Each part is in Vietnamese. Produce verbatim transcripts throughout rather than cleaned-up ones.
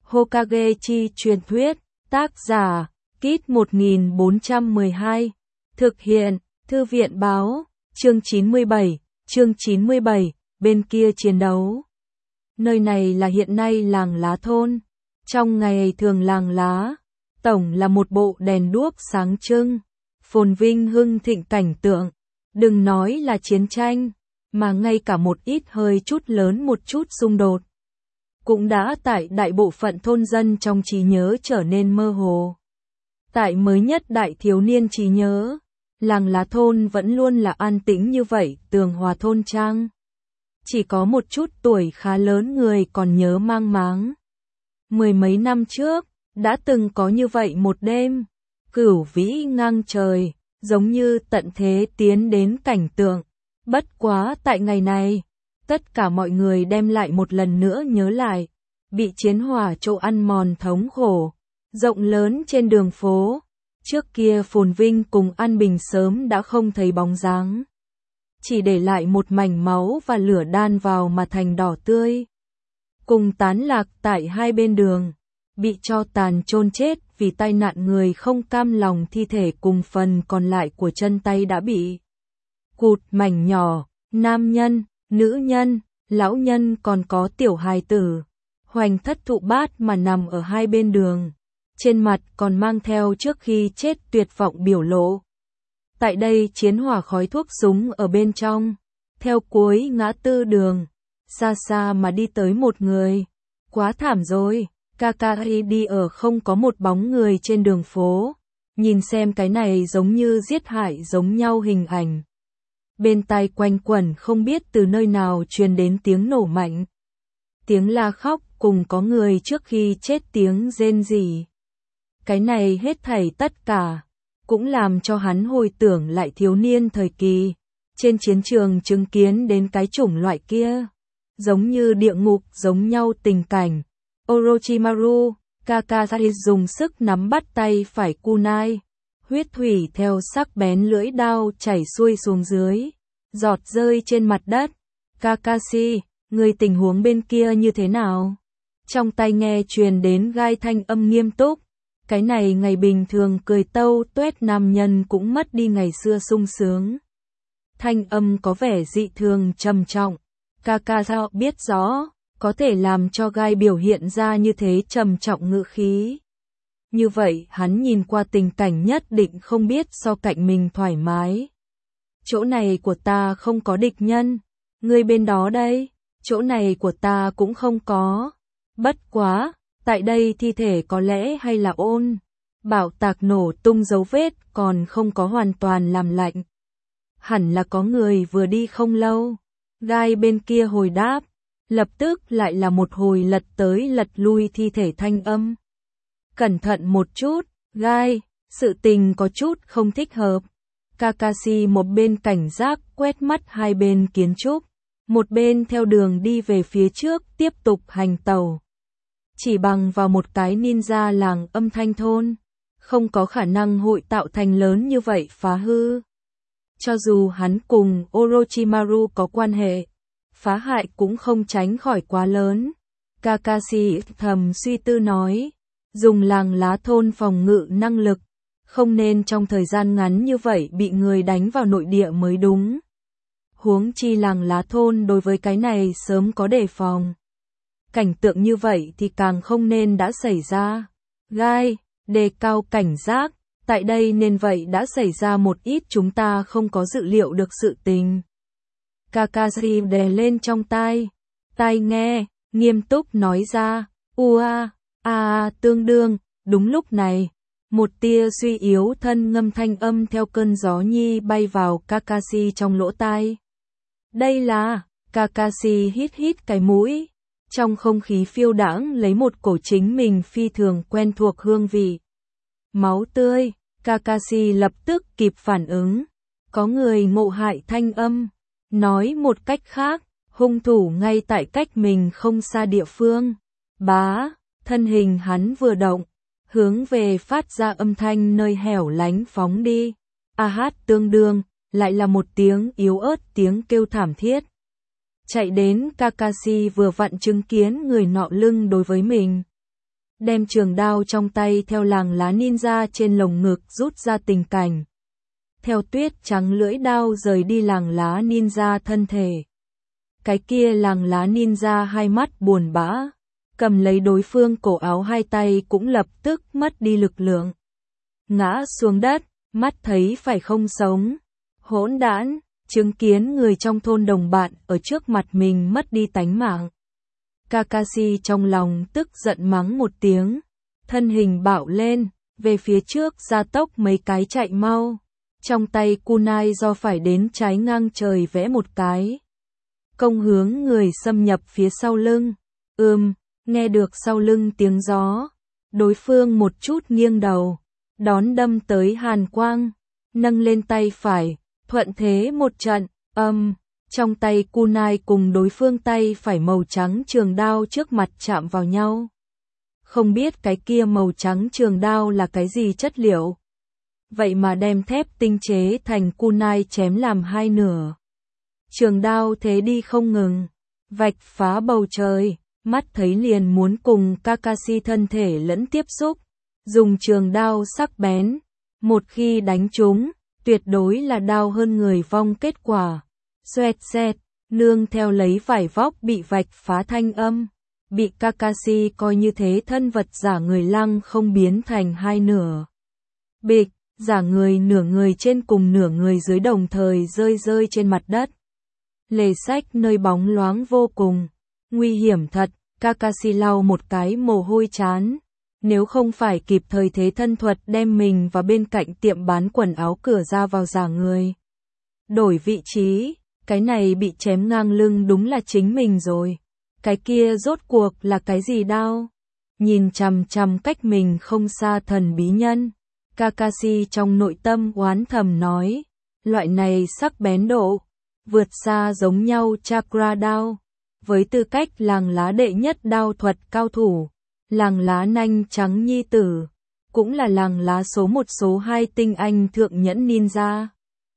Hokage chi truyền thuyết, tác giả, Kit một nghìn bốn trăm mười hai, thực hiện, Thư viện báo, chương chín mươi bảy, chương chín mươi bảy, bên kia chiến đấu. Nơi này là hiện nay làng lá thôn. Trong ngày thường làng lá, tổng là một bộ đèn đuốc sáng trưng, phồn vinh hưng thịnh cảnh tượng. Đừng nói là chiến tranh, mà ngay cả một ít hơi chút lớn một chút xung đột cũng đã tại đại bộ phận thôn dân trong trí nhớ trở nên mơ hồ. Tại mới nhất đại thiếu niên trí nhớ, làng lá thôn vẫn luôn là an tĩnh như vậy, tường hòa thôn trang. Chỉ có một chút tuổi khá lớn người còn nhớ mang máng. Mười mấy năm trước, đã từng có như vậy một đêm, cửu vĩ ngang trời, giống như tận thế tiến đến cảnh tượng. Bất quá tại ngày này, tất cả mọi người đem lại một lần nữa nhớ lại, bị chiến hỏa chỗ ăn mòn thống khổ, rộng lớn trên đường phố, trước kia phồn vinh cùng an bình sớm đã không thấy bóng dáng. Chỉ để lại một mảnh máu và lửa đan vào mà thành đỏ tươi. Cùng tán lạc tại hai bên đường, bị cho tàn chôn chết vì tai nạn người không cam lòng thi thể cùng phần còn lại của chân tay đã bị cụt mảnh nhỏ, nam nhân, nữ nhân, lão nhân còn có tiểu hài tử, hoành thất thụ bát mà nằm ở hai bên đường, trên mặt còn mang theo trước khi chết tuyệt vọng biểu lộ. Tại đây chiến hỏa khói thuốc súng ở bên trong, theo cuối ngã tư đường, xa xa mà đi tới một người. Quá thảm rồi, Kakashi đi ở không có một bóng người trên đường phố, nhìn xem cái này giống như giết hại giống nhau hình ảnh. Bên tai quanh quẩn không biết từ nơi nào truyền đến tiếng nổ mạnh. Tiếng la khóc cùng có người trước khi chết tiếng rên rỉ. Cái này hết thảy tất cả, cũng làm cho hắn hồi tưởng lại thiếu niên thời kỳ, trên chiến trường chứng kiến đến cái chủng loại kia. Giống như địa ngục giống nhau tình cảnh. Orochimaru, Kakashi dùng sức nắm bắt tay phải kunai. Huyết thủy theo sắc bén lưỡi đao chảy xuôi xuống dưới, giọt rơi trên mặt đất. Kakashi, người tình huống bên kia như thế nào? Trong tai nghe truyền đến gai thanh âm nghiêm túc. Cái này ngày bình thường cười tâu tuét nam nhân cũng mất đi ngày xưa sung sướng. Thanh âm có vẻ dị thường trầm trọng. Kakashi biết rõ, có thể làm cho gai biểu hiện ra như thế trầm trọng ngữ khí. Như vậy hắn nhìn qua tình cảnh nhất định không biết so cạnh mình thoải mái. Chỗ này của ta không có địch nhân, người bên đó đây, chỗ này của ta cũng không có. Bất quá, tại đây thi thể có lẽ hay là ôn, bảo tạc nổ tung dấu vết còn không có hoàn toàn làm lạnh. Hẳn là có người vừa đi không lâu. Gai bên kia hồi đáp, lập tức lại là một hồi lật tới lật lui thi thể thanh âm. Cẩn thận một chút, Gai, sự tình có chút không thích hợp. Kakashi một bên cảnh giác quét mắt hai bên kiến trúc, một bên theo đường đi về phía trước tiếp tục hành tàu. Chỉ bằng vào một cái ninja làng âm thanh thôn, không có khả năng hội tạo thành lớn như vậy phá hư. Cho dù hắn cùng Orochimaru có quan hệ, phá hại cũng không tránh khỏi quá lớn. Kakashi thầm suy tư nói, dùng làng lá thôn phòng ngự năng lực, không nên trong thời gian ngắn như vậy bị người đánh vào nội địa mới đúng. Huống chi làng lá thôn đối với cái này sớm có đề phòng. Cảnh tượng như vậy thì càng không nên đã xảy ra. Gai, đề cao cảnh giác, tại đây nên vậy đã xảy ra một ít chúng ta không có dự liệu được sự tình. Kakashi đè lên trong tai, tai nghe, nghiêm túc nói ra, ua, a, a, tương đương. Đúng lúc này, một tia suy yếu thân ngâm thanh âm theo cơn gió nhi bay vào Kakashi trong lỗ tai. Đây là, Kakashi hít hít cái mũi, trong không khí phiêu đãng lấy một cổ chính mình phi thường quen thuộc hương vị. Máu tươi, Kakashi lập tức kịp phản ứng, có người ngộ hại thanh âm, nói một cách khác, hung thủ ngay tại cách mình không xa địa phương. Bá, thân hình hắn vừa động, hướng về phát ra âm thanh nơi hẻo lánh phóng đi. A hát tương đương, lại là một tiếng yếu ớt tiếng kêu thảm thiết. Chạy đến Kakashi vừa vặn chứng kiến người nọ lưng đối với mình. đem trường đao trong tay theo làng lá ninja trên lồng ngực rút ra tình cảnh. Theo tuyết trắng lưỡi đao rời đi làng lá ninja thân thể. Cái kia làng lá ninja hai mắt buồn bã, cầm lấy đối phương cổ áo hai tay cũng lập tức mất đi lực lượng. Ngã xuống đất, mắt thấy phải không sống. Hỗn đản, chứng kiến người trong thôn đồng bạn ở trước mặt mình mất đi tánh mạng. Kakashi trong lòng tức giận mắng một tiếng, thân hình bạo lên, về phía trước gia tốc mấy cái chạy mau. Trong tay kunai do phải đến trái ngang trời vẽ một cái. Công hướng người xâm nhập phía sau lưng. Ừm, nghe được sau lưng tiếng gió. Đối phương một chút nghiêng đầu, đón đâm tới hàn quang, nâng lên tay phải, thuận thế một trận, âm, trong tay kunai cùng đối phương tay phải màu trắng trường đao trước mặt chạm vào nhau. Không biết cái kia màu trắng trường đao là cái gì chất liệu. Vậy mà đem thép tinh chế thành kunai chém làm hai nửa. Trường đao thế đi không ngừng, vạch phá bầu trời, mắt thấy liền muốn cùng Kakashi thân thể lẫn tiếp xúc. Dùng trường đao sắc bén, một khi đánh trúng, tuyệt đối là đao hơn người vong kết quả. Xoẹt xẹt, nương theo lấy vải vóc bị vạch phá thanh âm, bị Kakashi coi như thế thân vật giả người lăng không biến thành hai nửa. Bịch, giả người nửa người trên cùng nửa người dưới đồng thời rơi rơi trên mặt đất. Lề sách nơi bóng loáng vô cùng, nguy hiểm thật, Kakashi lau một cái mồ hôi chán. Nếu không phải kịp thời thế thân thuật đem mình vào bên cạnh tiệm bán quần áo cửa ra vào giả người. Đổi vị trí, cái này bị chém ngang lưng đúng là chính mình rồi. Cái kia rốt cuộc là cái gì đao? Nhìn chằm chằm cách mình không xa thần bí nhân. Kakashi trong nội tâm oán thầm nói, loại này sắc bén độ, vượt xa giống nhau chakra đao. Với tư cách làng lá đệ nhất đao thuật cao thủ. Làng lá nanh trắng nhi tử, cũng là làng lá số một số hai tinh anh thượng nhẫn ninja.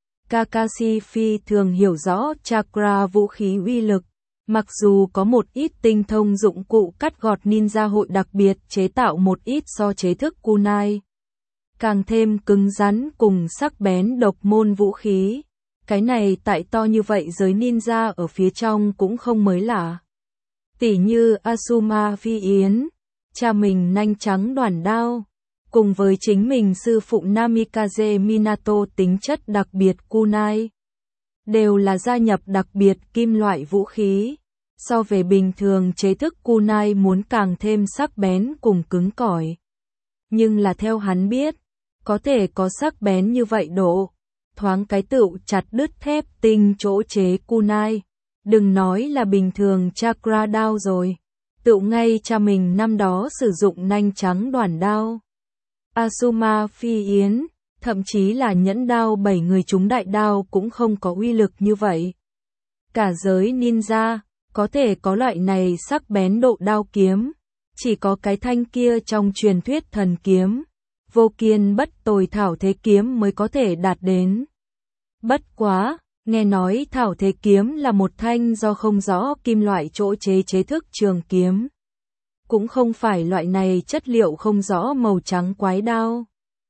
Kakashi phi thường hiểu rõ chakra vũ khí uy lực, mặc dù có một ít tinh thông dụng cụ cắt gọt ninja hội đặc biệt chế tạo một ít so chế thức kunai. Càng thêm cứng rắn cùng sắc bén độc môn vũ khí. Cái này tại to như vậy giới ninja ở phía trong cũng không mới lạ. Tỉ như Asuma Phi Yến. Cha mình nanh trắng đoản đao, cùng với chính mình sư phụ Namikaze Minato tính chất đặc biệt kunai, đều là gia nhập đặc biệt kim loại vũ khí, so về bình thường chế thức kunai muốn càng thêm sắc bén cùng cứng cỏi. Nhưng là theo hắn biết, có thể có sắc bén như vậy độ, thoáng cái tựu chặt đứt thép tinh chỗ chế kunai, đừng nói là bình thường chakra đao rồi. Tự ngay cha mình năm đó sử dụng nanh trắng đoản đao. Asuma Phi Yến, thậm chí là nhẫn đao bảy người chúng đại đao cũng không có uy lực như vậy. Cả giới ninja, có thể có loại này sắc bén độ đao kiếm, chỉ có cái thanh kia trong truyền thuyết thần kiếm, vô kiên bất tồi thảo thế kiếm mới có thể đạt đến. Bất quá, nghe nói thảo thế kiếm là một thanh do không rõ kim loại chỗ chế chế thức trường kiếm. Cũng không phải loại này chất liệu không rõ màu trắng quái đao.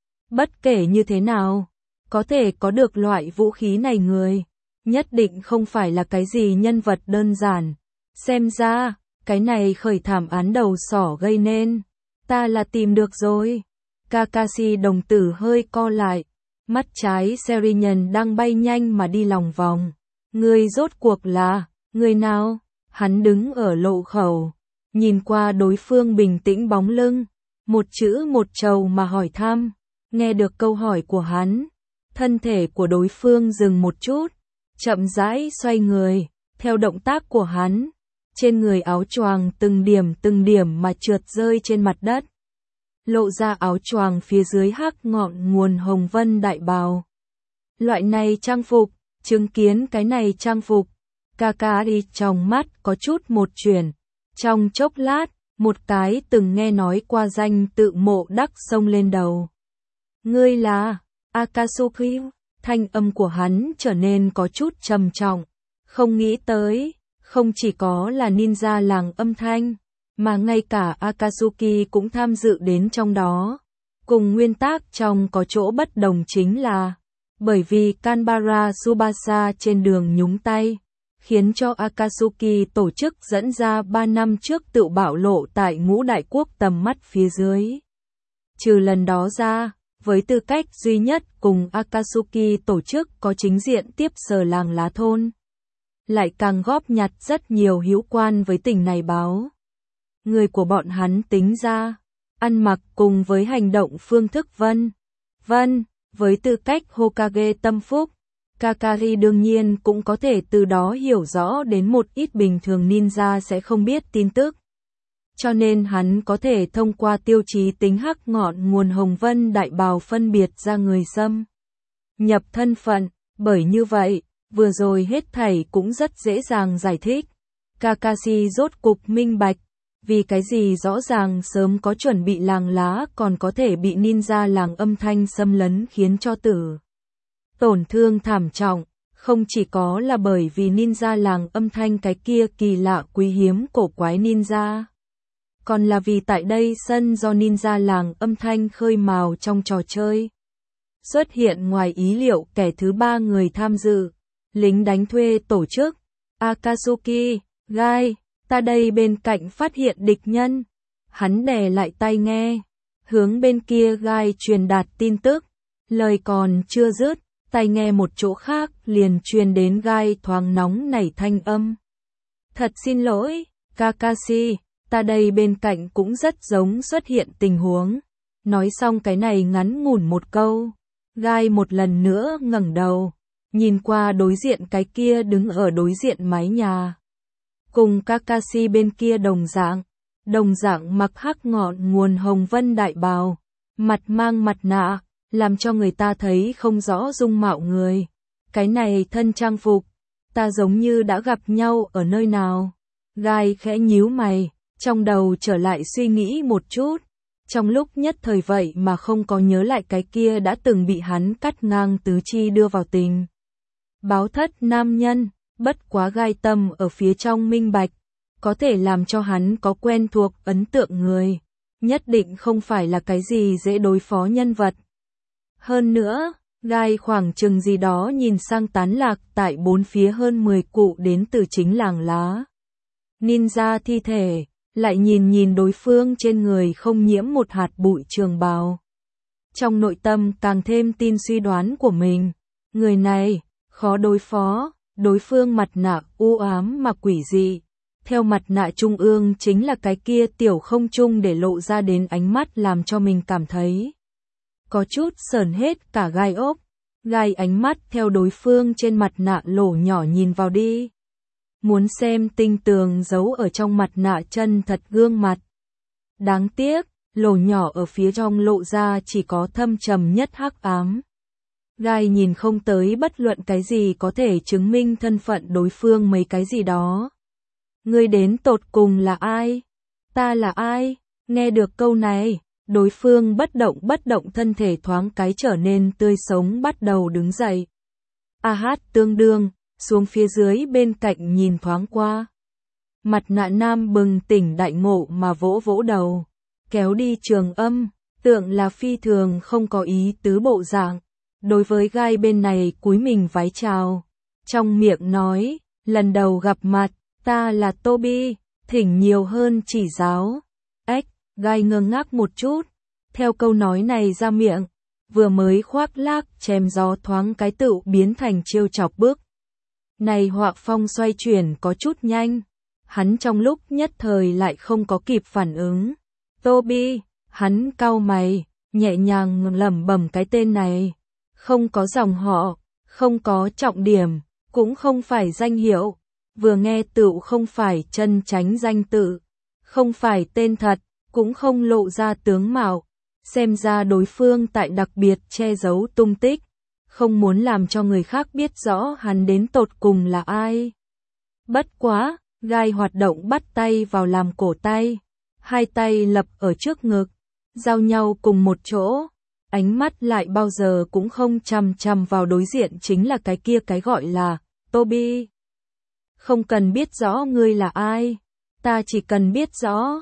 Bất kể như thế nào, có thể có được loại vũ khí này người, nhất định không phải là cái gì nhân vật đơn giản. Xem ra, cái này khởi thảm án đầu sỏ gây nên. Ta là tìm được rồi. Kakashi đồng tử hơi co lại. Mắt trái Serinhân đang bay nhanh mà đi lòng vòng. Người rốt cuộc là, người nào? Hắn đứng ở lộ khẩu, nhìn qua đối phương bình tĩnh bóng lưng, một chữ một trầu mà hỏi thăm. Nghe được câu hỏi của hắn, thân thể của đối phương dừng một chút, chậm rãi xoay người, theo động tác của hắn, trên người áo choàng từng điểm từng điểm mà trượt rơi trên mặt đất. Lộ ra áo choàng phía dưới hắc ngọn nguồn hồng vân đại bào. Loại này trang phục, chứng kiến cái này trang phục, Kakashi trong mắt có chút một chuyển. Trong chốc lát, một cái từng nghe nói qua danh tự mộ đắc xông lên đầu. Ngươi là Akatsuki, thanh âm của hắn trở nên có chút trầm trọng. Không nghĩ tới, không chỉ có là ninja làng âm thanh, mà ngay cả Akatsuki cũng tham dự đến trong đó. Cùng nguyên tác trong có chỗ bất đồng chính là, bởi vì Kanbara Tsubasa trên đường nhúng tay, khiến cho Akatsuki tổ chức dẫn ra ba năm trước tự bạo lộ tại ngũ đại quốc tầm mắt phía dưới. Trừ lần đó ra, với tư cách duy nhất cùng Akatsuki tổ chức có chính diện tiếp sở làng lá thôn, lại càng góp nhặt rất nhiều hữu quan với tỉnh này báo. Người của bọn hắn tính ra, ăn mặc cùng với hành động phương thức vân. Vân, với tư cách Hokage tâm phúc, Kakari đương nhiên cũng có thể từ đó hiểu rõ đến một ít bình thường ninja sẽ không biết tin tức. Cho nên hắn có thể thông qua tiêu chí tính hắc ngọn nguồn hồng vân đại bào phân biệt ra người xâm nhập thân phận, bởi như vậy, vừa rồi hết thảy cũng rất dễ dàng giải thích. Kakashi rốt cục minh bạch, vì cái gì rõ ràng sớm có chuẩn bị làng lá còn có thể bị ninja làng âm thanh xâm lấn khiến cho tử tổn thương thảm trọng, không chỉ có là bởi vì ninja làng âm thanh cái kia kỳ lạ quý hiếm cổ quái ninja, còn là vì tại đây sân do ninja làng âm thanh khơi mào trong trò chơi. Xuất hiện ngoài ý liệu kẻ thứ ba người tham dự, lính đánh thuê tổ chức, Akatsuki, Gai, ta đây bên cạnh phát hiện địch nhân. Hắn đè lại tai nghe, hướng bên kia Gai truyền đạt tin tức, lời còn chưa dứt, tai nghe một chỗ khác liền truyền đến Gai thoáng nóng nảy thanh âm. Thật xin lỗi, Kakashi, ta đây bên cạnh cũng rất giống xuất hiện tình huống. Nói xong cái này ngắn ngủn một câu, Gai một lần nữa ngẩng đầu, nhìn qua đối diện cái kia đứng ở đối diện mái nhà. Cùng Kakashi bên kia đồng dạng, đồng dạng mặc hắc ngọn nguồn hồng vân đại bào, mặt mang mặt nạ, làm cho người ta thấy không rõ dung mạo người. Cái này thân trang phục, ta giống như đã gặp nhau ở nơi nào. Gai khẽ nhíu mày, trong đầu trở lại suy nghĩ một chút. Trong lúc nhất thời vậy mà không có nhớ lại cái kia đã từng bị hắn cắt ngang tứ chi đưa vào tình báo thất nam nhân, bất quá Gai tâm ở phía trong minh bạch, có thể làm cho hắn có quen thuộc ấn tượng người, nhất định không phải là cái gì dễ đối phó nhân vật. Hơn nữa, Gai khoảng chừng gì đó nhìn sang tán lạc tại bốn phía hơn mười cụ đến từ chính làng lá ninja thi thể, lại nhìn nhìn đối phương trên người không nhiễm một hạt bụi trường bào. Trong nội tâm càng thêm tin suy đoán của mình, người này, khó đối phó, đối phương mặt nạ u ám mà quỷ dị. Theo mặt nạ trung ương chính là cái kia tiểu không trung để lộ ra đến ánh mắt làm cho mình cảm thấy có chút sởn hết cả gai ốc. Gai ánh mắt theo đối phương trên mặt nạ lỗ nhỏ nhìn vào đi. Muốn xem tinh tường giấu ở trong mặt nạ chân thật gương mặt. Đáng tiếc, lỗ nhỏ ở phía trong lộ ra chỉ có thâm trầm nhất hắc ám. Gai nhìn không tới bất luận cái gì có thể chứng minh thân phận đối phương mấy cái gì đó. Ngươi đến tột cùng là ai? Ta là ai? Nghe được câu này, đối phương bất động bất động thân thể thoáng cái trở nên tươi sống bắt đầu đứng dậy. A hát tương đương, xuống phía dưới bên cạnh nhìn thoáng qua. Mặt nạ nam bừng tỉnh đại ngộ mà vỗ vỗ đầu, kéo đi trường âm, tượng là phi thường không có ý tứ bộ dạng. Đối với Gai bên này cúi mình vái chào, trong miệng nói, lần đầu gặp mặt, ta là Tobi, thỉnh nhiều hơn chỉ giáo. Ếch, Gai ngơ ngác một chút, theo câu nói này ra miệng, vừa mới khoác lác chém gió thoáng cái tựu biến thành trêu chọc bước. Này họa phong xoay chuyển có chút nhanh, hắn trong lúc nhất thời lại không có kịp phản ứng. Tobi, hắn cau mày, nhẹ nhàng lẩm bẩm cái tên này. Không có dòng họ, không có trọng điểm, cũng không phải danh hiệu, vừa nghe tựu không phải chân chánh danh tự, không phải tên thật, cũng không lộ ra tướng mạo, xem ra đối phương tại đặc biệt che giấu tung tích, không muốn làm cho người khác biết rõ hắn đến tột cùng là ai. Bất quá, Gai hoạt động bắt tay vào làm cổ tay, hai tay lập ở trước ngực, giao nhau cùng một chỗ. Ánh mắt lại bao giờ cũng không chằm chằm vào đối diện chính là cái kia cái gọi là Tobi. Không cần biết rõ ngươi là ai, ta chỉ cần biết rõ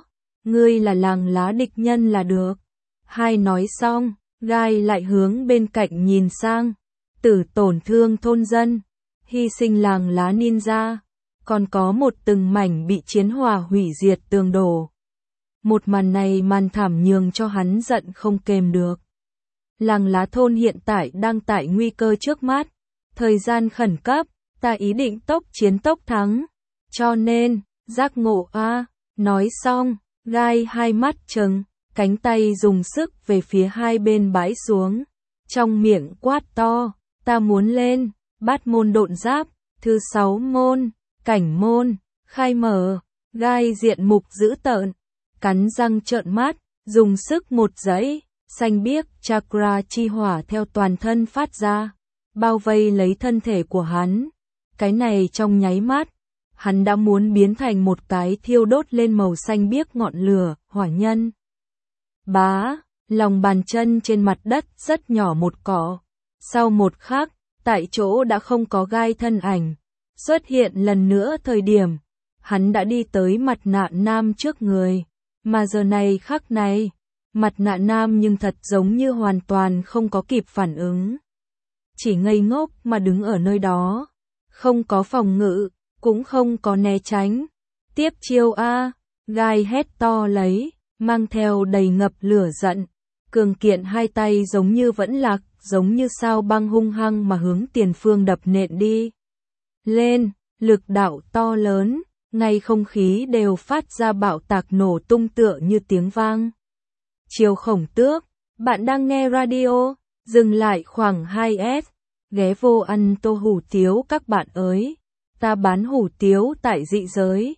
ngươi là làng lá địch nhân là được. Hai nói xong, gai lại hướng bên cạnh nhìn sang, tử tổn thương thôn dân, hy sinh làng lá ninja, còn có một từng mảnh bị chiến hỏa hủy diệt tường đổ. Một màn này màn thảm nhường cho hắn giận không kềm được. Làng lá thôn hiện tại đang tại nguy cơ trước mắt, thời gian khẩn cấp, ta ý định tốc chiến tốc thắng, cho nên, giác ngộ a. Nói xong, gai hai mắt trừng, cánh tay dùng sức về phía hai bên bãi xuống, trong miệng quát to, ta muốn lên, bát môn độn giáp, thứ sáu môn, cảnh môn, khai mở, gai diện mục dữ tợn, cắn răng trợn mắt, dùng sức một giãy, xanh biếc chakra chi hỏa theo toàn thân phát ra, bao vây lấy thân thể của hắn. Cái này trong nháy mắt, hắn đã muốn biến thành một cái thiêu đốt lên màu xanh biếc ngọn lửa, hỏa nhân. Bá, lòng bàn chân trên mặt đất rất nhỏ một cỏ. Sau một khắc, tại chỗ đã không có gai thân ảnh. Xuất hiện lần nữa thời điểm, hắn đã đi tới mặt nạ nam trước người. Mà giờ này khắc này, mặt nạ nam nhưng thật giống như hoàn toàn không có kịp phản ứng. Chỉ ngây ngốc mà đứng ở nơi đó. Không có phòng ngự, cũng không có né tránh. Tiếp chiêu A, gai hét to lấy, mang theo đầy ngập lửa giận. Cường kiện hai tay giống như vẫn lạc, giống như sao băng hung hăng mà hướng tiền phương đập nện đi. Lên, lực đạo to lớn, ngay không khí đều phát ra bạo tạc nổ tung tựa như tiếng vang. Chiều Khổng Tước, bạn đang nghe radio, dừng lại khoảng hai S, ghé vô ăn tô hủ tiếu các bạn ơi. Ta bán hủ tiếu tại dị giới,